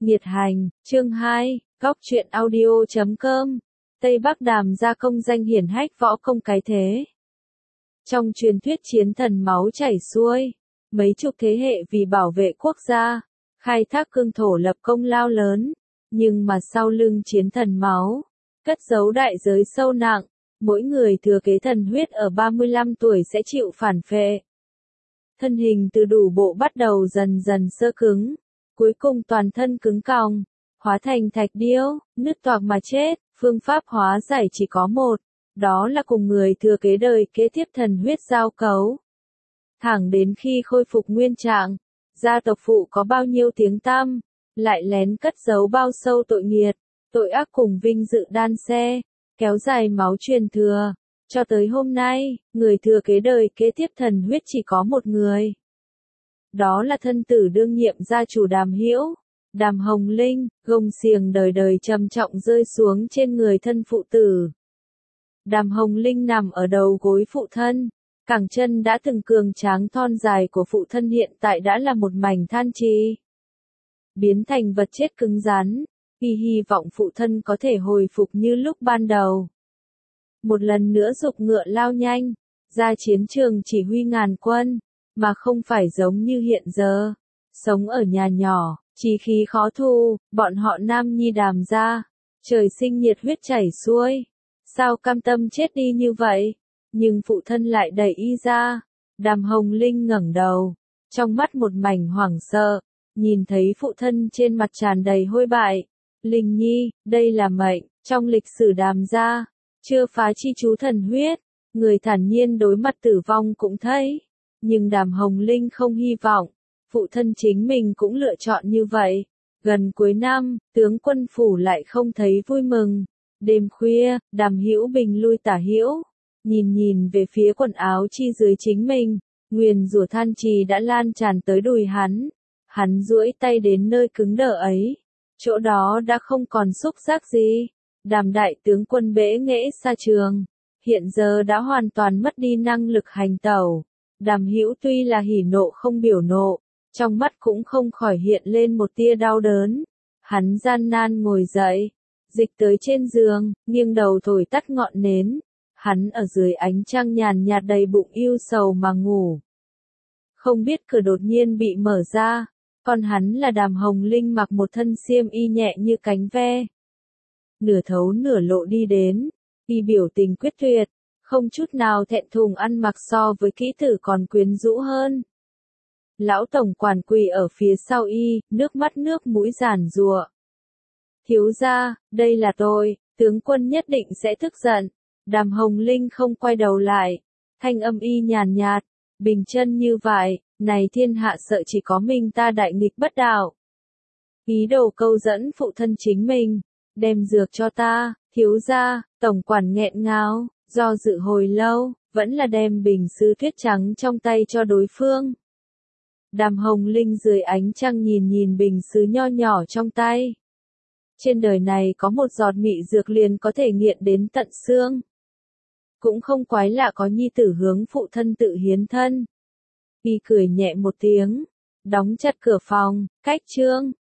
Nghiệt hành, chương 2, góc truyện audio.com, Tây Bắc Đàm gia công danh hiển hách võ công cái thế. Trong truyền thuyết chiến thần máu chảy xuôi, mấy chục thế hệ vì bảo vệ quốc gia, khai thác cương thổ lập công lao lớn, nhưng mà sau lưng chiến thần máu, cất giấu đại giới sâu nặng, mỗi người thừa kế thần huyết ở 35 tuổi sẽ chịu phản phệ. Thân hình từ đủ bộ bắt đầu dần dần sơ cứng, cuối cùng toàn thân cứng còng, hóa thành thạch điêu, nứt toạc mà chết. Phương pháp hóa giải chỉ có một, đó là cùng người thừa kế đời kế tiếp thần huyết giao cấu. Thẳng đến khi khôi phục nguyên trạng, gia tộc phụ có bao nhiêu tiếng tăm, lại lén cất giấu bao sâu tội nghiệt, tội ác cùng vinh dự đan xe, kéo dài máu truyền thừa. Cho tới hôm nay, người thừa kế đời kế tiếp thần huyết chỉ có một người. Đó là thân tử đương nhiệm gia chủ Đàm Hữu, Đàm Hồng Linh. Gông xiềng đời đời trầm trọng rơi xuống trên người thân phụ tử. Đàm Hồng Linh nằm ở đầu gối phụ thân, cẳng chân đã từng cường tráng thon dài của phụ thân hiện tại đã là một mảnh than trì, biến thành vật chết cứng rắn, hy vọng phụ thân có thể hồi phục như lúc ban đầu. Một lần nữa giục ngựa lao nhanh, ra chiến trường chỉ huy ngàn quân, mà không phải giống như hiện giờ, sống ở nhà nhỏ, chí khí khó thu. Bọn họ Nam Nhi Đàm gia, trời sinh nhiệt huyết chảy xuôi, sao cam tâm chết đi như vậy, nhưng phụ thân lại đẩy y ra. Đàm Hồng Linh ngẩng đầu, trong mắt một mảnh hoảng sợ, nhìn thấy phụ thân trên mặt tràn đầy hôi bại. Linh Nhi, đây là mệnh, trong lịch sử Đàm gia, chưa phá chi chú thần huyết, người thản nhiên đối mặt tử vong cũng thấy, nhưng Đàm Hồng Linh không hy vọng phụ thân chính mình cũng lựa chọn như vậy. Gần cuối năm, tướng quân phủ lại không thấy vui mừng. Đêm khuya, Đàm Hữu Bình lui tả hữu, nhìn về phía quần áo chi dưới chính mình, nguyền rủa than trì đã lan tràn tới đùi hắn. Hắn duỗi tay đến nơi cứng đờ ấy, chỗ đó đã không còn xúc giác gì. Đàm đại tướng quân bẽ nghễ xa trường, hiện giờ đã hoàn toàn mất đi năng lực hành tẩu. Đàm Hữu tuy là hỉ nộ không biểu nộ, trong mắt cũng không khỏi hiện lên một tia đau đớn. Hắn gian nan ngồi dậy, dịch tới trên giường, nghiêng đầu thổi tắt ngọn nến. Hắn ở dưới ánh trăng nhàn nhạt đầy bụng ưu sầu mà ngủ. Không biết cửa đột nhiên bị mở ra, còn hắn là Đàm Hồng Linh mặc một thân xiêm y nhẹ như cánh ve. Nửa thấu nửa lộ đi đến, y biểu tình quyết tuyệt, không chút nào thẹn thùng, ăn mặc so với kỹ tử còn quyến rũ hơn. Lão tổng quản quỳ ở phía sau y, nước mắt nước mũi giàn giụa. Thiếu gia, đây là tôi, tướng quân nhất định sẽ tức giận. Đàm Hồng Linh không quay đầu lại, thanh âm y nhàn nhạt, bình chân như vậy, này thiên hạ sợ chỉ có mình ta đại nghịch bất đạo. Ý đồ câu dẫn phụ thân chính mình, đem dược cho ta. Thiếu gia, tổng quản nghẹn ngào, do dự hồi lâu, vẫn là đem bình sứ tuyết trắng trong tay cho đối phương. Đàm Hồng Linh dưới ánh trăng nhìn bình sứ nho nhỏ trong tay. Trên đời này có một giọt mị dược liền có thể nghiện đến tận xương. Cũng không quái lạ có nhi tử hướng phụ thân tự hiến thân. Y cười nhẹ một tiếng, đóng chặt cửa phòng, cách chương.